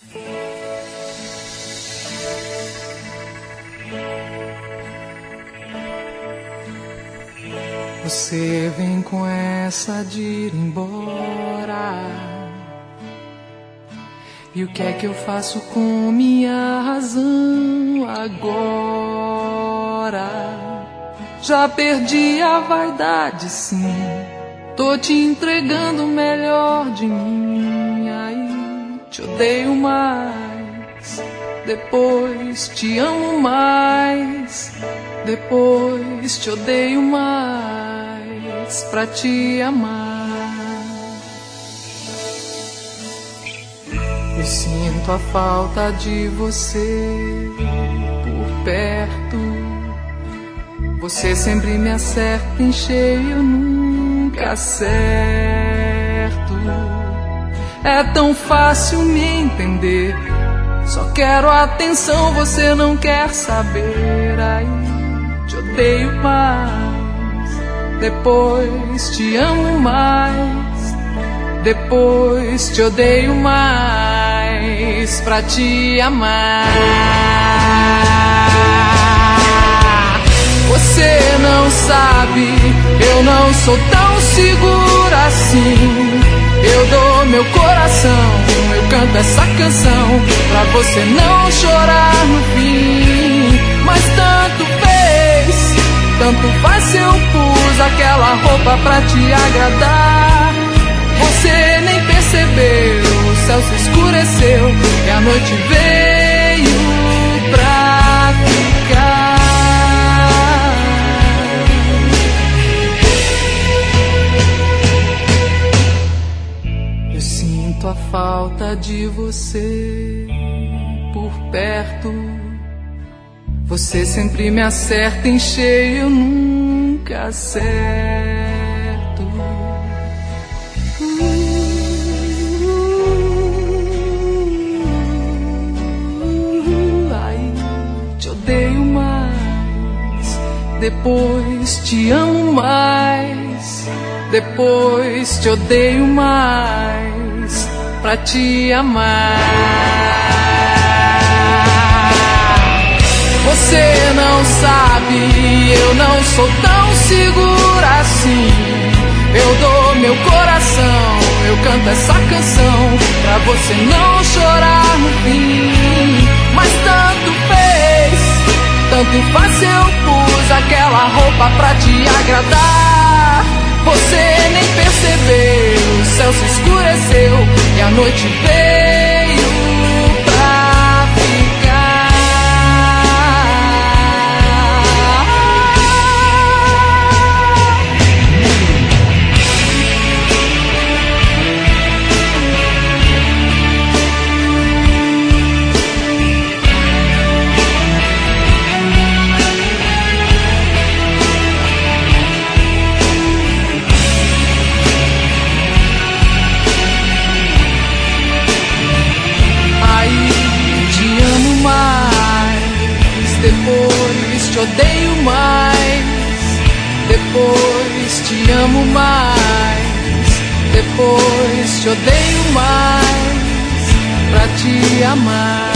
Você vem com essa de ir embora. E o que é que eu faço com minha razão agora? Já perdi a vaidade, sim. Tô te entregando o melhor de mim. Aí te odeio mais, depois te amo mais, depois te odeio mais pra te amar. Eu sinto a falta de você por perto. Você sempre me acerta em cheio, eu nunca acerto. É tão fácil me entender, só quero atenção, você não quer saber. Aí te odeio mais, depois te amo mais, depois te odeio mais pra te amar. Você não sabe, eu não sou tão segura assim. Eu dou meu coração, eu canto essa canção pra você não chorar no fim. Mas tanto fez, tanto faz se eu pus aquela roupa pra te agradar. Você nem percebeu, o céu se escureceu e a noite veio pra ficar. Eu sinto a falta de você por perto. Você sempre me acerta em cheio, eu nunca acerto. Te odeio mais, depois te amo mais, depois te odeio mais pra te amar. Você não sabe, eu não sou tão segura assim. Eu dou meu coração, eu canto essa canção pra você não chorar no fim. Mas tanto fez, tanto faz se eu pus aquela roupa pra te agradar. Você nem percebeu, o céu se escureceu e a noite veio pra ficar. Depois te odeio mais, depois te amo mais, depois te odeio mais pra te amar.